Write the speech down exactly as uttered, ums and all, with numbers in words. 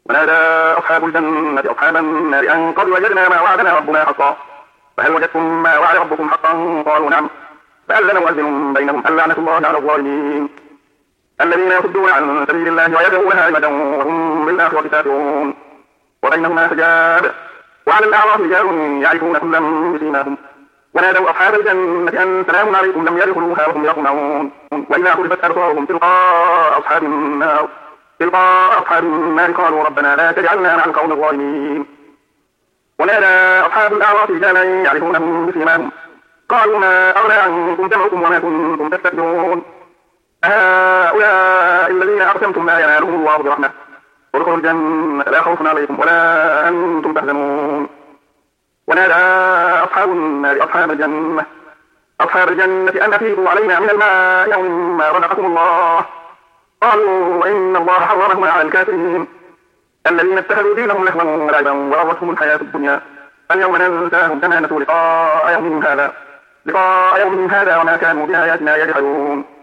ونادى أصحاب الجنة أصحاب النار أن قد وجدنا ما وعدنا ربنا حقا فهل وجدتم ما وعد ربكم حقا قالوا نعم فأذن مؤذن بينهم اللعنة الله على الظالمين الذين يصدون عن سبيل الله ويدعونها عوجا وهم بالآخرة كافرون وبينهما حجاب وعلى الأعراف رجال يعرفون كلا بسيماهم ونادوا أصحاب الجنة أن سلام عليكم لم يدخلوها وهم يطمعون وإذا صرفت أبصارهم تلقاء أصحاب النار تلقاء أصحاب النار قالوا ربنا لا تجعلنا مع القوم الظالمين ونادى أصحاب الأعراف رجالا يعرفونهم بسيماهم قالوا ما أغنى عنكم جمعكم وما كنتم تستكبرون هؤلاء الذين أقسمتم لا ينالهم الله برحمة ادخلوا الجنة لا خوف عليكم ولا أنتم تحزنون ونادى أصحاب النار أصحاب الجنة أصحاب الجنة أن أفيضوا علينا من الماء مما رزقكم الله قالوا إن الله حرمهما على الكافرين الذين اتخذوا دينهم لهوا ولعبا وغرتهم الحياة الدنيا فاليوم ننساهم كما نسوا لقاء يومهم هذا لقاء يومهم هذا وما كانوا بآياتنا يجحدون